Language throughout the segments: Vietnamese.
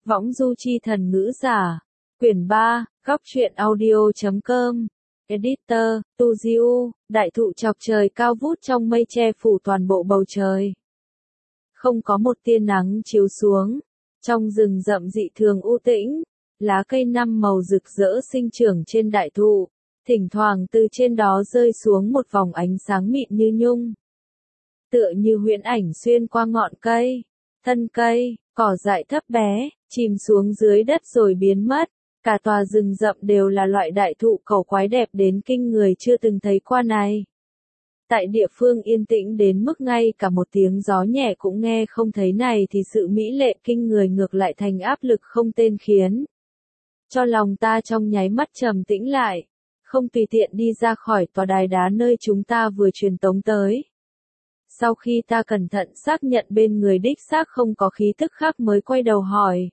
Võng du chi thần ngữ giả. Quyển 3, góc truyện audio.com. Editor, Tu Diu, đại thụ chọc trời cao vút trong mây che phủ toàn bộ bầu trời. Không có một tia nắng chiếu xuống. Trong rừng rậm dị thường u tĩnh, lá cây năm màu rực rỡ sinh trưởng trên đại thụ, thỉnh thoảng từ trên đó rơi xuống một vòng ánh sáng mịn như nhung. Tựa như huyễn ảnh xuyên qua ngọn cây, thân cây, cỏ dại thấp bé, chìm xuống dưới đất rồi biến mất. Cả tòa rừng rậm đều là loại đại thụ cầu quái đẹp đến kinh người chưa từng thấy qua này. Tại địa phương yên tĩnh đến mức ngay cả một tiếng gió nhẹ cũng nghe không thấy này thì sự mỹ lệ kinh người ngược lại thành áp lực không tên khiến cho lòng ta trong nháy mắt trầm tĩnh lại, không tùy tiện đi ra khỏi tòa đài đá nơi chúng ta vừa truyền tống tới. Sau khi ta cẩn thận xác nhận bên người đích xác không có khí tức khác mới quay đầu hỏi.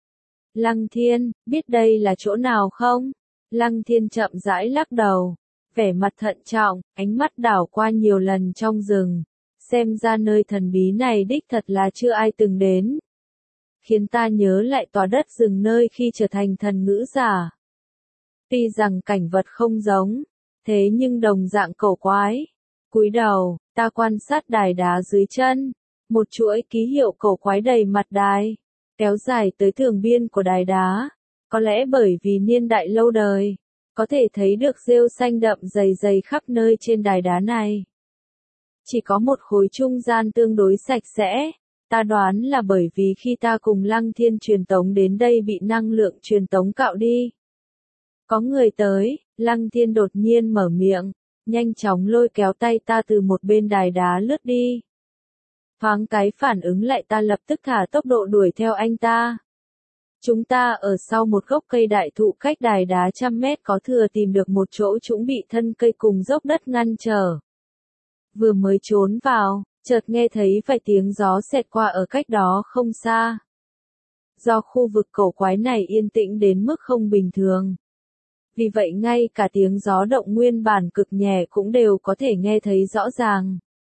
Lăng Thiên, biết đây là chỗ nào không? Lăng Thiên chậm rãi lắc đầu, vẻ mặt thận trọng, ánh mắt đảo qua nhiều lần trong rừng, xem ra nơi thần bí này đích thật là chưa ai từng đến. Khiến ta nhớ lại tòa đất rừng nơi khi trở thành thần ngữ giả. Tuy rằng cảnh vật không giống, thế nhưng đồng dạng cổ quái. Cúi đầu, ta quan sát đài đá dưới chân, một chuỗi ký hiệu cổ quái đầy mặt đài, kéo dài tới tường biên của đài đá. Có lẽ bởi vì niên đại lâu đời, có thể thấy được rêu xanh đậm dày dày khắp nơi trên đài đá này. Chỉ có một khối trung gian tương đối sạch sẽ, ta đoán là bởi vì khi ta cùng Lăng Thiên truyền tống đến đây bị năng lượng truyền tống cạo đi. Có người tới, Lăng Thiên đột nhiên mở miệng, nhanh chóng lôi kéo tay ta từ một bên đài đá lướt đi. Thoáng cái phản ứng lại ta lập tức thả tốc độ đuổi theo anh ta. Chúng ta ở sau một gốc cây đại thụ cách đài đá trăm mét có thừa tìm được một chỗ trũng bị thân cây cùng dốc đất ngăn trở. Vừa mới trốn vào, chợt nghe thấy vài tiếng gió xẹt qua ở cách đó không xa. Do khu vực cổ quái này yên tĩnh đến mức không bình thường. Vì vậy ngay cả tiếng gió động nguyên bản cực nhẹ cũng đều có thể nghe thấy rõ ràng.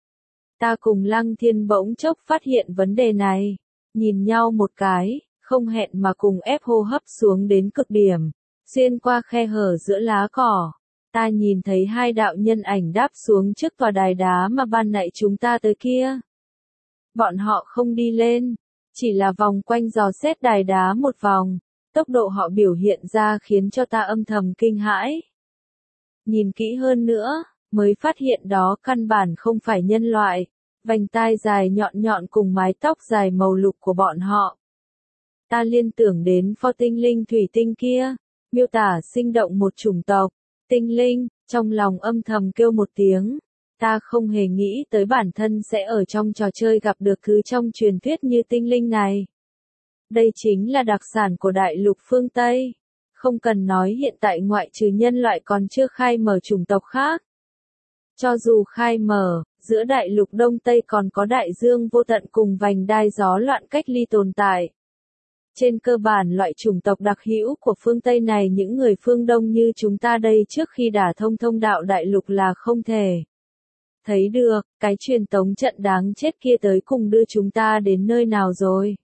Ta cùng Lăng Thiên bỗng chốc phát hiện vấn đề này, nhìn nhau một cái, không hẹn mà cùng ép hô hấp xuống đến cực điểm, xuyên qua khe hở giữa lá cỏ. Ta nhìn thấy hai đạo nhân ảnh đáp xuống trước tòa đài đá mà ban nãy chúng ta tới kia. Bọn họ không đi lên, chỉ là vòng quanh dò xét đài đá một vòng, tốc độ họ biểu hiện ra khiến cho ta âm thầm kinh hãi. Nhìn kỹ hơn nữa, mới phát hiện đó căn bản không phải nhân loại, vành tai dài nhọn nhọn cùng mái tóc dài màu lục của bọn họ. Ta liên tưởng đến pho tinh linh thủy tinh kia, miêu tả sinh động một chủng tộc, tinh linh, trong lòng âm thầm kêu một tiếng. Ta không hề nghĩ tới bản thân sẽ ở trong trò chơi gặp được thứ trong truyền thuyết như tinh linh này. Đây chính là đặc sản của đại lục phương Tây. Không cần nói hiện tại ngoại trừ nhân loại còn chưa khai mở chủng tộc khác. Cho dù khai mở, giữa đại lục Đông Tây còn có đại dương vô tận cùng vành đai gió loạn cách ly tồn tại. Trên cơ bản loại chủng tộc đặc hữu của phương Tây này những người phương Đông như chúng ta đây trước khi đả thông thông đạo đại lục là không thể. Thấy được, cái truyền tống trận đáng chết kia tới cùng đưa chúng ta đến nơi nào rồi?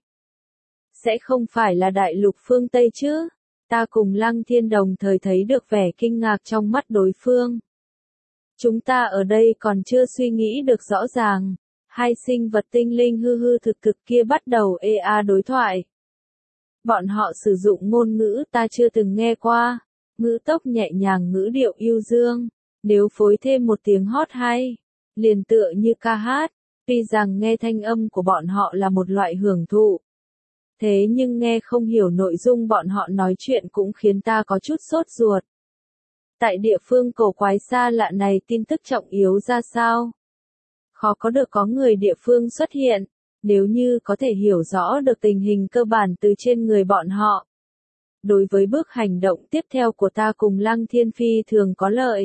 Sẽ không phải là đại lục phương Tây chứ? Ta cùng Lăng Thiên đồng thời thấy được vẻ kinh ngạc trong mắt đối phương. Chúng ta ở đây còn chưa suy nghĩ được rõ ràng. Hai sinh vật tinh linh hư hư thực thực kia bắt đầu đối thoại. Bọn họ sử dụng ngôn ngữ ta chưa từng nghe qua, ngữ tốc nhẹ nhàng ngữ điệu yêu dương, nếu phối thêm một tiếng hót hay, liền tựa như ca hát, tuy rằng nghe thanh âm của bọn họ là một loại hưởng thụ. Thế nhưng nghe không hiểu nội dung bọn họ nói chuyện cũng khiến ta có chút sốt ruột. Tại địa phương cổ quái xa lạ này tin tức trọng yếu ra sao? Khó có được có người địa phương xuất hiện. Nếu như có thể hiểu rõ được tình hình cơ bản từ trên người bọn họ. Đối với bước hành động tiếp theo của ta cùng Lăng Thiên phi thường có lợi.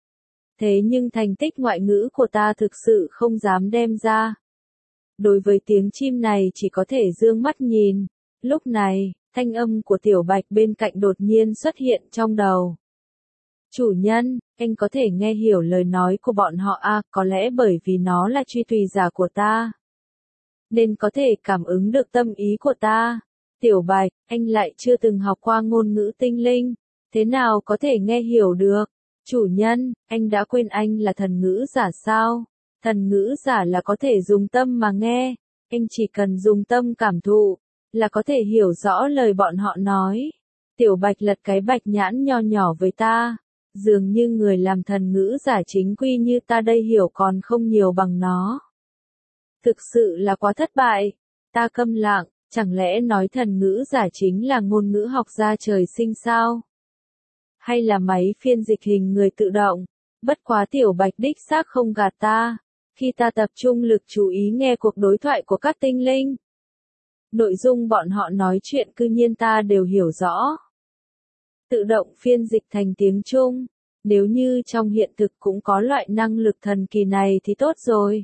Thế nhưng thành tích ngoại ngữ của ta thực sự không dám đem ra. Đối với tiếng chim này chỉ có thể dương mắt nhìn. Lúc này, thanh âm của Tiểu Bạch bên cạnh đột nhiên xuất hiện trong đầu. Chủ nhân, anh có thể nghe hiểu lời nói của bọn họ à, có lẽ bởi vì nó là truy tùy giả của ta. Nên có thể cảm ứng được tâm ý của ta. Tiểu Bạch, anh lại chưa từng học qua ngôn ngữ tinh linh, thế nào có thể nghe hiểu được? Chủ nhân, anh đã quên anh là thần ngữ giả sao? Thần ngữ giả là có thể dùng tâm mà nghe, anh chỉ cần dùng tâm cảm thụ, là có thể hiểu rõ lời bọn họ nói. Tiểu Bạch lật cái bạch nhãn nho nhỏ với ta, dường như người làm thần ngữ giả chính quy như ta đây hiểu còn không nhiều bằng nó. Thực sự là quá thất bại, ta câm lặng, chẳng lẽ nói thần ngữ giả chính là ngôn ngữ học gia trời sinh sao? Hay là máy phiên dịch hình người tự động? Bất quá Tiểu Bạch đích xác không gạt ta, khi ta tập trung lực chú ý nghe cuộc đối thoại của các tinh linh. Nội dung bọn họ nói chuyện cư nhiên ta đều hiểu rõ. Tự động phiên dịch thành tiếng Trung, nếu như trong hiện thực cũng có loại năng lực thần kỳ này thì tốt rồi.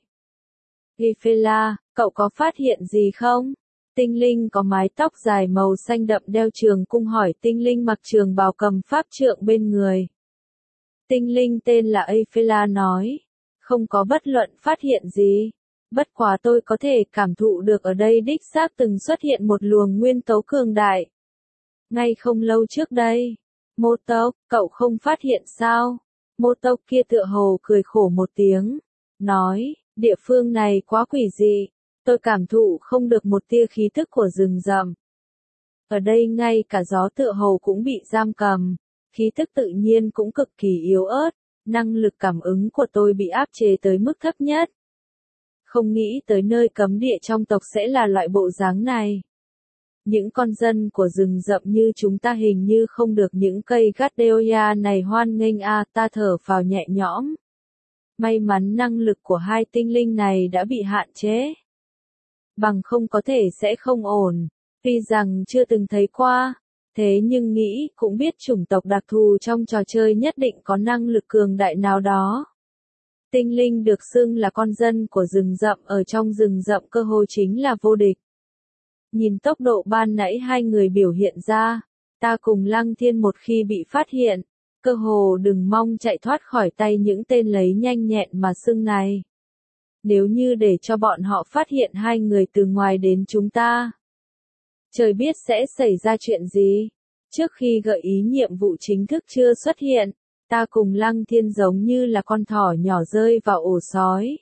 Gifela, cậu có phát hiện gì không? Tinh linh có mái tóc dài màu xanh đậm đeo trường cung hỏi tinh linh mặc trường bào cầm pháp trượng bên người. Tinh linh tên là Aphela nói, không có bất luận phát hiện gì. Bất quá tôi có thể cảm thụ được ở đây đích xác từng xuất hiện một luồng nguyên tố cường đại. Ngay không lâu trước đây, Mô Tốc, cậu không phát hiện sao? Mô Tốc kia tựa hồ cười khổ một tiếng, nói, địa phương này quá quỷ dị, tôi cảm thụ không được một tia khí thức của rừng rậm. Ở đây ngay cả gió tựa hồ cũng bị giam cầm, khí thức tự nhiên cũng cực kỳ yếu ớt, năng lực cảm ứng của tôi bị áp chế tới mức thấp nhất. Không nghĩ tới nơi cấm địa trong tộc sẽ là loại bộ dáng này. Những con dân của rừng rậm như chúng ta hình như không được những cây Gadeoya này hoan nghênh ta thở phào nhẹ nhõm. May mắn năng lực của hai tinh linh này đã bị hạn chế. Bằng không có thể sẽ không ổn, tuy rằng chưa từng thấy qua, thế nhưng nghĩ cũng biết chủng tộc đặc thù trong trò chơi nhất định có năng lực cường đại nào đó. Tinh linh được xưng là con dân của rừng rậm ở trong rừng rậm cơ hồ chính là vô địch. Nhìn tốc độ ban nãy hai người biểu hiện ra, ta cùng Lăng Thiên một khi bị phát hiện, cơ hồ đừng mong chạy thoát khỏi tay những tên lấy nhanh nhẹn mà xưng này. Nếu như để cho bọn họ phát hiện hai người từ ngoài đến chúng ta, trời biết sẽ xảy ra chuyện gì. Trước khi gợi ý nhiệm vụ chính thức chưa xuất hiện, ta cùng Lăng Thiên giống như là con thỏ nhỏ rơi vào ổ sói.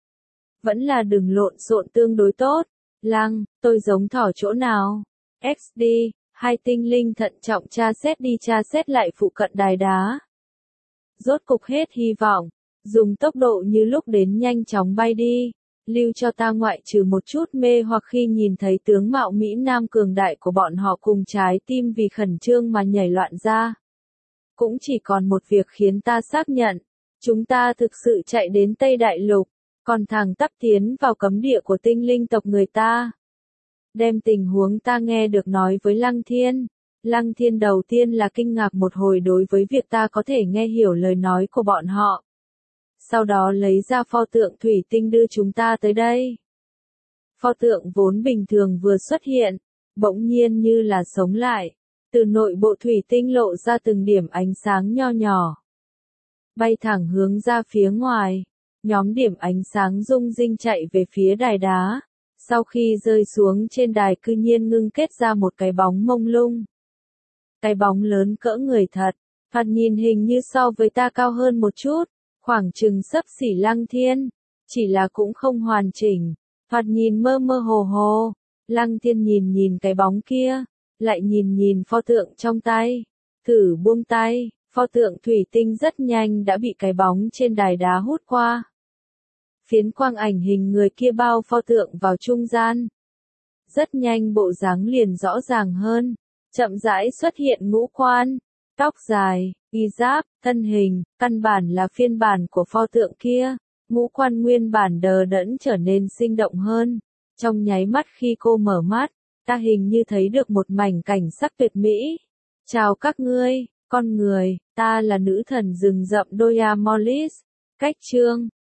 Vẫn là đừng lộn xộn tương đối tốt. Lăng, tôi giống thỏ chỗ nào? XD, hai tinh linh thận trọng tra xét lại phụ cận đài đá. Rốt cục hết hy vọng, dùng tốc độ như lúc đến nhanh chóng bay đi, lưu cho ta ngoại trừ một chút mê hoặc khi nhìn thấy tướng mạo Mỹ Nam cường đại của bọn họ cùng trái tim vì khẩn trương mà nhảy loạn ra. Cũng chỉ còn một việc khiến ta xác nhận, chúng ta thực sự chạy đến Tây Đại Lục, còn thẳng tắp tiến vào cấm địa của tinh linh tộc người ta. Đem tình huống ta nghe được nói với Lăng Thiên. Lăng Thiên đầu tiên là kinh ngạc một hồi đối với việc ta có thể nghe hiểu lời nói của bọn họ. Sau đó lấy ra pho tượng thủy tinh đưa chúng ta tới đây. Pho tượng vốn bình thường vừa xuất hiện, bỗng nhiên như là sống lại, từ nội bộ thủy tinh lộ ra từng điểm ánh sáng nho nhỏ. Bay thẳng hướng ra phía ngoài, nhóm điểm ánh sáng rung rinh chạy về phía đài đá. Sau khi rơi xuống trên đài cư nhiên ngưng kết ra một cái bóng mông lung. Cái bóng lớn cỡ người thật, thoạt nhìn hình như so với ta cao hơn một chút, khoảng chừng xấp xỉ Lăng Thiên, chỉ là cũng không hoàn chỉnh, thoạt nhìn mơ mơ hồ hồ. Lăng Thiên nhìn cái bóng kia, lại nhìn pho tượng trong tay, thử buông tay, pho tượng thủy tinh rất nhanh đã bị cái bóng trên đài đá hút qua. Phiến quang ảnh hình người kia bao pho tượng vào trung gian. Rất nhanh bộ dáng liền rõ ràng hơn, chậm rãi xuất hiện ngũ quan, tóc dài, y giáp, thân hình, căn bản là phiên bản của pho tượng kia, ngũ quan nguyên bản đờ đẫn trở nên sinh động hơn. Trong nháy mắt khi cô mở mắt, ta hình như thấy được một mảnh cảnh sắc tuyệt mỹ. Chào các ngươi, con người, ta là nữ thần rừng rậm Doya Mollis. Cách chương